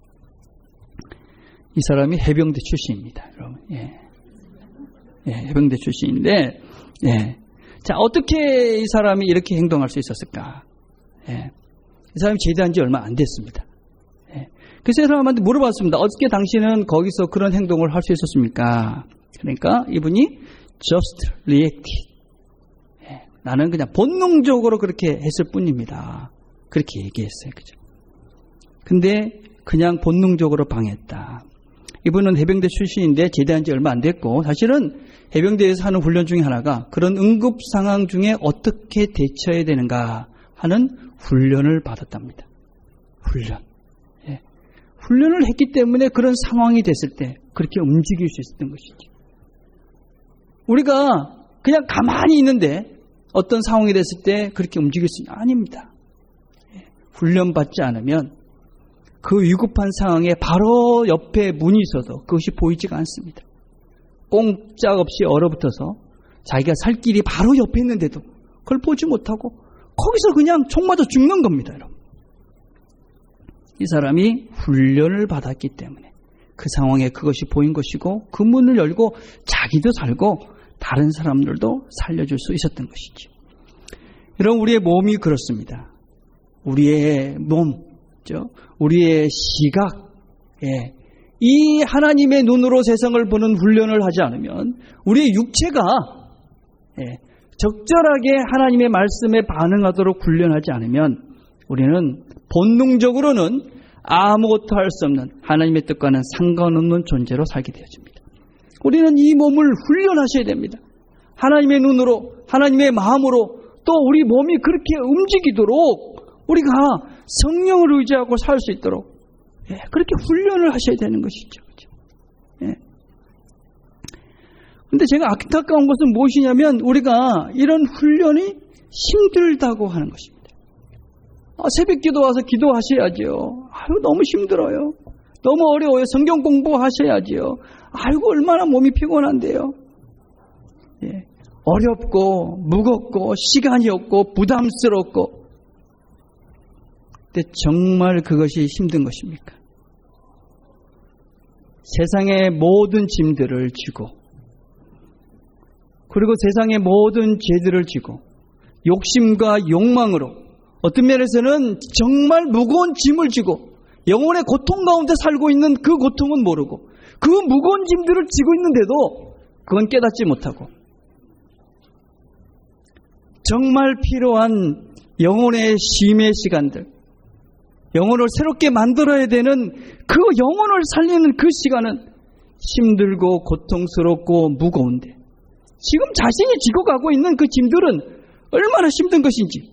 이 사람이 해병대 출신입니다, 여러분. 예. 예, 해병대 출신인데, 예. 자, 어떻게 이 사람이 이렇게 행동할 수 있었을까? 예. 이 사람이 제대한 지 얼마 안 됐습니다. 예. 그래서 이 사람한테 물어봤습니다. 어떻게 당신은 거기서 그런 행동을 할 수 있었습니까? 그러니까 이분이 just react. 예. 나는 그냥 본능적으로 그렇게 했을 뿐입니다. 그렇게 얘기했어요. 그죠? 근데 그냥 본능적으로 방했다. 이분은 해병대 출신인데 제대한 지 얼마 안 됐고 사실은 해병대에서 하는 훈련 중에 하나가 그런 응급 상황 중에 어떻게 대처해야 되는가 하는 훈련을 받았답니다. 훈련. 예. 훈련을 했기 때문에 그런 상황이 됐을 때 그렇게 움직일 수 있었던 것이죠. 우리가 그냥 가만히 있는데 어떤 상황이 됐을 때 그렇게 움직일 수 있는 아닙니다. 예. 훈련받지 않으면 그 위급한 상황에 바로 옆에 문이 있어도 그것이 보이지가 않습니다. 꼼짝없이 얼어붙어서 자기가 살 길이 바로 옆에 있는데도 그걸 보지 못하고 거기서 그냥 총 맞아 죽는 겁니다, 여러분. 이 사람이 훈련을 받았기 때문에 그 상황에 그것이 보인 것이고 그 문을 열고 자기도 살고 다른 사람들도 살려줄 수 있었던 것이죠. 여러분, 우리의 몸이 그렇습니다. 우리의 몸, 우리의 시각, 예. 이 하나님의 눈으로 세상을 보는 훈련을 하지 않으면 우리의 육체가 예. 적절하게 하나님의 말씀에 반응하도록 훈련하지 않으면 우리는 본능적으로는 아무것도 할 수 없는 하나님의 뜻과는 상관없는 존재로 살게 되어집니다. 우리는 이 몸을 훈련하셔야 됩니다. 하나님의 눈으로, 하나님의 마음으로 또 우리 몸이 그렇게 움직이도록 우리가 성령을 의지하고 살 수 있도록 예, 그렇게 훈련을 하셔야 되는 것이죠. 그렇죠? 근데 제가 안타까운 것은 무엇이냐면 우리가 이런 훈련이 힘들다고 하는 것입니다. 아, 새벽 기도 와서 기도하셔야죠. 아유, 너무 힘들어요. 너무 어려워요. 성경 공부하셔야지요. 아이고, 얼마나 몸이 피곤한데요. 예. 어렵고 무겁고 시간이 없고 부담스럽고. 근데 정말 그것이 힘든 것입니까? 세상의 모든 짐들을 지고, 그리고 세상의 모든 죄들을 지고, 욕심과 욕망으로 어떤 면에서는 정말 무거운 짐을 지고 영혼의 고통 가운데 살고 있는 그 고통은 모르고 그 무거운 짐들을 지고 있는데도 그건 깨닫지 못하고, 정말 필요한 영혼의 쉼의 시간들, 영혼을 새롭게 만들어야 되는 그 영혼을 살리는 그 시간은 힘들고 고통스럽고 무거운데, 지금 자신이 지고 가고 있는 그 짐들은 얼마나 힘든 것인지,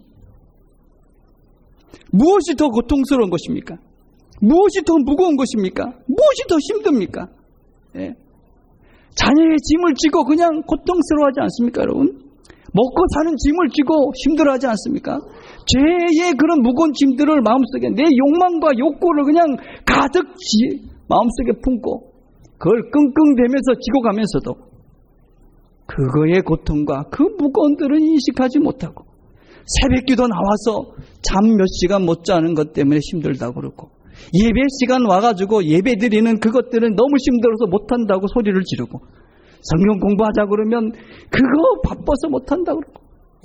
무엇이 더 고통스러운 것입니까? 무엇이 더 무거운 것입니까? 무엇이 더 힘듭니까? 예. 자녀의 짐을 지고 그냥 고통스러워하지 않습니까, 여러분? 먹고 사는 짐을 지고 힘들어하지 않습니까? 죄의 그런 무거운 짐들을 마음속에, 내 욕망과 욕구를 그냥 가득 지, 마음속에 품고 그걸 끙끙대면서 지고 가면서도 그거의 고통과 그 무거움들은 인식하지 못하고, 새벽기도 나와서 잠 몇 시간 못 자는 것 때문에 힘들다고 그러고, 예배 시간 와가지고 예배 드리는 그것들은 너무 힘들어서 못한다고 소리를 지르고, 성경 공부하자 그러면 그거 바빠서 못한다고 그러고.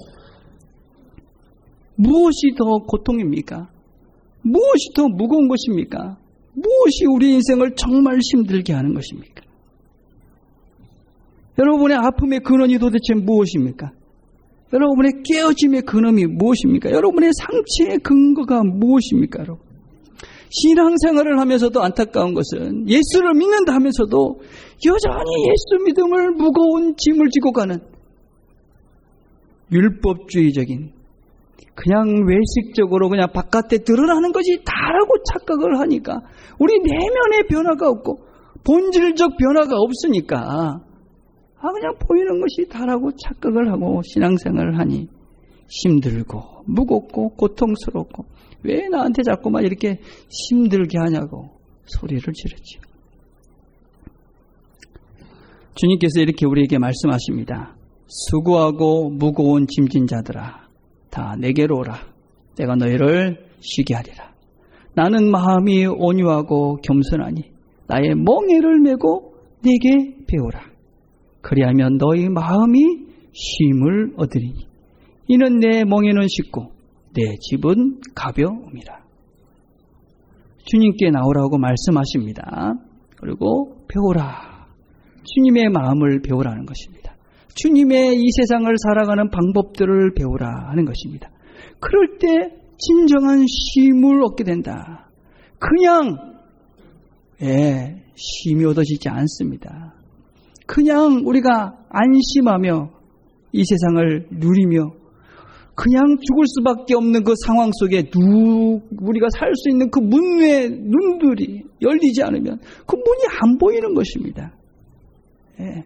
무엇이 더 고통입니까? 무엇이 더 무거운 것입니까? 무엇이 우리 인생을 정말 힘들게 하는 것입니까? 여러분의 아픔의 근원이 도대체 무엇입니까? 여러분의 깨어짐의 근원이 무엇입니까? 여러분의 상처의 근거가 무엇입니까? 여러분? 신앙생활을 하면서도 안타까운 것은 예수를 믿는다 하면서도 여전히 예수 믿음을 무거운 짐을 지고 가는 율법주의적인, 그냥 외식적으로 그냥 바깥에 드러나는 것이 다라고 착각을 하니까 우리 내면의 변화가 없고 본질적 변화가 없으니까 아 그냥 보이는 것이 다라고 착각을 하고 신앙생활을 하니 힘들고 무겁고 고통스럽고, 왜 나한테 자꾸만 이렇게 힘들게 하냐고 소리를 지르죠. 주님께서 이렇게 우리에게 말씀하십니다. 수고하고 무거운 짐진 자들아, 다 내게로 오라. 내가 너희를 쉬게 하리라. 나는 마음이 온유하고 겸손하니 나의 멍에를 메고 내게 배우라. 그리하면 너희 마음이 쉼을 얻으리니 이는 내 멍에는 쉽고 내 집은 가벼움이라. 주님께 나오라고 말씀하십니다. 그리고 배우라. 주님의 마음을 배우라는 것입니다. 주님의 이 세상을 살아가는 방법들을 배우라 하는 것입니다. 그럴 때 진정한 쉼을 얻게 된다. 그냥 예, 쉼이 얻어지지 않습니다. 그냥 우리가 안심하며 이 세상을 누리며 그냥 죽을 수밖에 없는 그 상황 속에 누, 우리가 살 수 있는 그 문외 눈들이 열리지 않으면 그 문이 안 보이는 것입니다. 예.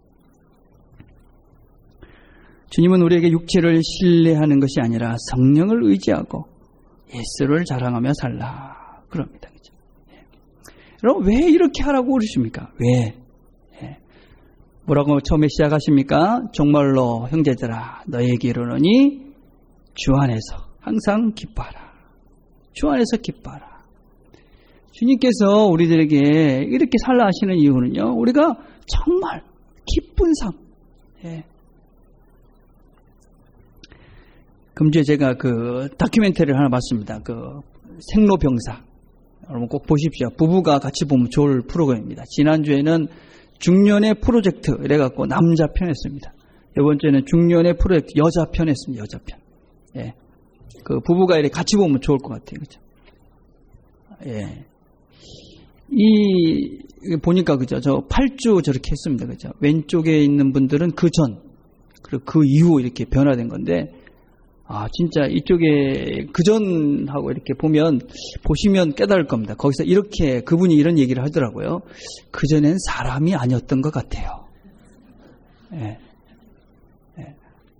주님은 우리에게 육체를 신뢰하는 것이 아니라 성령을 의지하고 예수를 자랑하며 살라 그럽니다. 그렇죠? 예. 여러분 왜 이렇게 하라고 그러십니까? 왜? 예. 뭐라고 처음에 시작하십니까? 정말로 형제들아 너희에게 이르노니 주 안에서 항상 기뻐하라. 주 안에서 기뻐하라. 주님께서 우리들에게 이렇게 살라 하시는 이유는요, 우리가 정말 기쁜 삶. 예. 금주에 제가 그 다큐멘터리를 하나 봤습니다. 그 생로병사. 여러분 꼭 보십시오. 부부가 같이 보면 좋을 프로그램입니다. 지난주에는 중년의 프로젝트 이래갖고 남자 편 했습니다. 이번 주에는 중년의 프로젝트 여자 편 했습니다. 여자 편. 예. 그 부부가 이렇게 같이 보면 좋을 것 같아요. 그죠? 예. 이, 보니까 그죠? 저 팔 주 저렇게 했습니다. 그죠? 왼쪽에 있는 분들은 그 전, 그리고 그 이후 이렇게 변화된 건데, 아, 진짜 이쪽에 그 전하고 이렇게 보면, 보시면 깨달을 겁니다. 거기서 이렇게 그분이 이런 얘기를 하더라고요. 그 전엔 사람이 아니었던 것 같아요. 예. 예.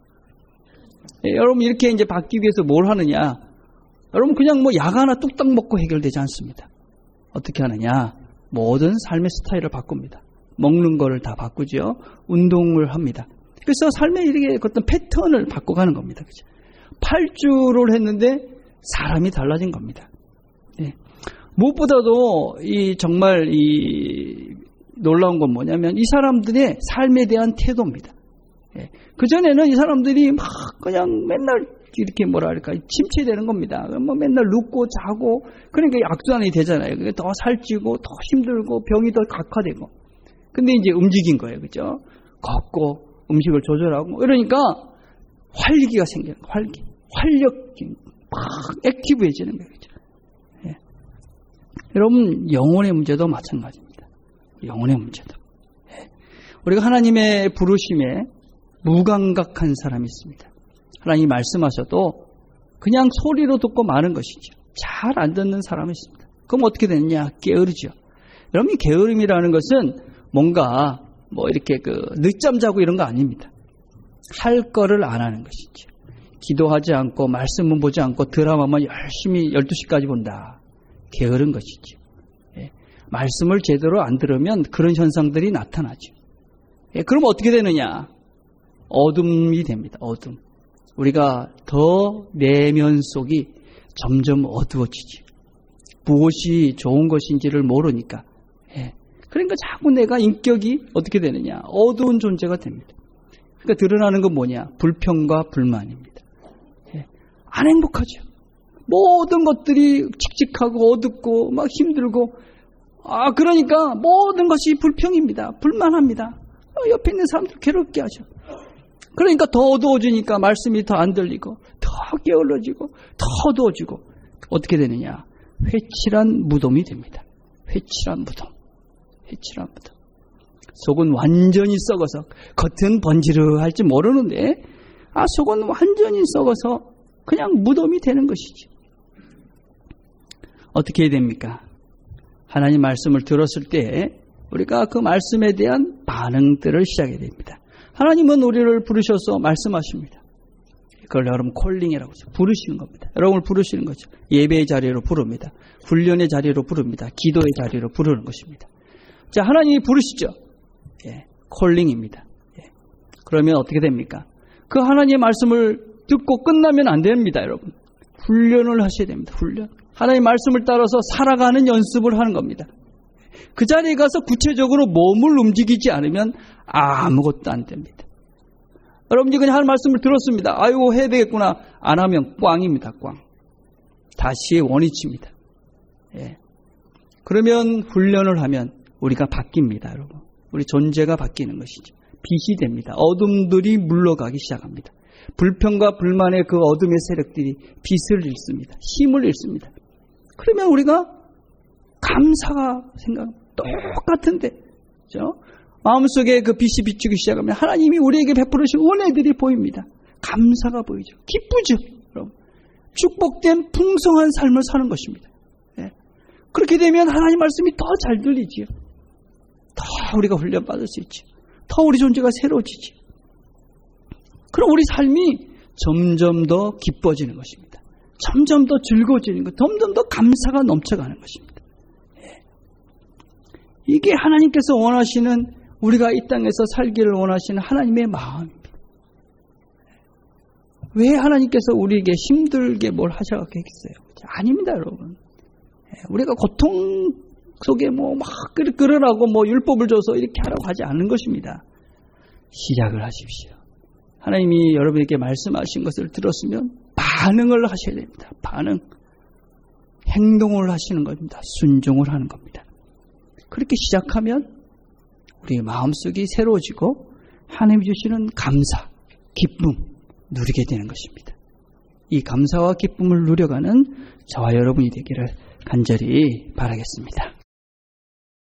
예, 여러분 이렇게 이제 바뀌기 위해서 뭘 하느냐? 여러분 그냥 뭐 약 하나 뚝딱 먹고 해결되지 않습니다. 어떻게 하느냐? 모든 삶의 스타일을 바꿉니다. 먹는 거를 다 바꾸죠. 운동을 합니다. 그래서 삶의 이렇게 어떤 패턴을 바꿔가는 겁니다. 그죠? 팔 주를 했는데 사람이 달라진 겁니다. 예. 무엇보다도 이 정말 이 놀라운 건 뭐냐면 이 사람들의 삶에 대한 태도입니다. 예. 그전에는 이 사람들이 막 그냥 맨날 이렇게 뭐랄까 침체되는 겁니다. 뭐 맨날 눕고 자고 그러니까 악순환이 되잖아요. 그게 더 살찌고 더 힘들고 병이 더 각화되고. 근데 이제 움직인 거예요. 그죠? 걷고 음식을 조절하고 이러니까 활기가 생기는 거예요. 활기. 활력이 막 액티브해지는 거예요. 그죠? 예. 여러분 영혼의 문제도 마찬가지입니다. 영혼의 문제도. 예. 우리가 하나님의 부르심에 무감각한 사람이 있습니다. 하나님이 말씀하셔도 그냥 소리로 듣고 마는 것이죠. 잘 안 듣는 사람이 있습니다. 그럼 어떻게 되느냐? 게으르죠. 여러분 이 게으름이라는 것은 뭔가 뭐 이렇게 그 늦잠 자고 이런 거 아닙니다. 할 거를 안 하는 것이죠. 기도하지 않고 말씀은 보지 않고 드라마만 열심히 열두 시까지 본다. 게으른 것이죠. 예. 말씀을 제대로 안 들으면 그런 현상들이 나타나죠. 예. 그럼 어떻게 되느냐? 어둠이 됩니다. 어둠. 우리가 더 내면 속이 점점 어두워지지. 무엇이 좋은 것인지를 모르니까. 예. 그러니까 자꾸 내가 인격이 어떻게 되느냐. 어두운 존재가 됩니다. 그러니까 드러나는 건 뭐냐. 불평과 불만입니다. 예. 안 행복하죠. 모든 것들이 칙칙하고 어둡고 막 힘들고 아 그러니까 모든 것이 불평입니다. 불만합니다. 옆에 있는 사람들 괴롭게 하죠. 그러니까 더 어두워지니까 말씀이 더 안 들리고 더 게을러지고 더 어두워지고 어떻게 되느냐. 회칠한 무덤이 됩니다. 회칠한 무덤. 회칠한 무덤. 속은 완전히 썩어서 겉은 번지르할지 모르는데 아 속은 완전히 썩어서 그냥 무덤이 되는 것이지. 어떻게 해야 됩니까? 하나님 말씀을 들었을 때 우리가 그 말씀에 대한 반응들을 시작해야 됩니다. 하나님은 우리를 부르셔서 말씀하십니다. 그걸 여러분 콜링이라고 하죠. 부르시는 겁니다. 여러분을 부르시는 거죠. 예배의 자리로 부릅니다. 훈련의 자리로 부릅니다. 기도의 자리로 부르는 것입니다. 자, 하나님이 부르시죠. 예, 콜링입니다. 예. 그러면 어떻게 됩니까? 그 하나님의 말씀을 듣고 끝나면 안 됩니다, 여러분. 훈련을 하셔야 됩니다. 훈련. 하나님의 말씀을 따라서 살아가는 연습을 하는 겁니다. 그 자리에 가서 구체적으로 몸을 움직이지 않으면 아무것도 안 됩니다. 여러분이 그냥 하는 말씀을 들었습니다. 아이고 해야 되겠구나. 안 하면 꽝입니다. 꽝. 다시 원위치입니다. 예. 그러면 훈련을 하면 우리가 바뀝니다. 여러분. 우리 존재가 바뀌는 것이죠. 빛이 됩니다. 어둠들이 물러가기 시작합니다. 불평과 불만의 그 어둠의 세력들이 빛을 잃습니다. 힘을 잃습니다. 그러면 우리가 감사가 생각 똑같은데, 그렇죠? 마음속에 그 빛이 비추기 시작하면 하나님이 우리에게 베풀으신 은혜들이 보입니다. 감사가 보이죠. 기쁘죠. 여러분. 축복된 풍성한 삶을 사는 것입니다. 예. 그렇게 되면 하나님 말씀이 더 잘 들리지요. 더 우리가 훈련받을 수 있죠. 더 우리 존재가 새로워지죠. 그럼 우리 삶이 점점 더 기뻐지는 것입니다. 점점 더 즐거워지는 것, 점점 더 감사가 넘쳐가는 것입니다. 예. 이게 하나님께서 원하시는 우리가 이 땅에서 살기를 원하시는 하나님의 마음입니다. 왜 하나님께서 우리에게 힘들게 뭘 하셔야겠어요? 아닙니다, 여러분. 예. 우리가 고통 속에 뭐 막 끌으라고 뭐 율법을 줘서 이렇게 하라고 하지 않는 것입니다. 시작을 하십시오. 하나님이 여러분에게 말씀하신 것을 들었으면 반응을 하셔야 됩니다. 반응. 행동을 하시는 겁니다. 순종을 하는 겁니다. 그렇게 시작하면 우리 마음속이 새로워지고 하나님이 주시는 감사, 기쁨 누리게 되는 것입니다. 이 감사와 기쁨을 누려가는 저와 여러분이 되기를 간절히 바라겠습니다.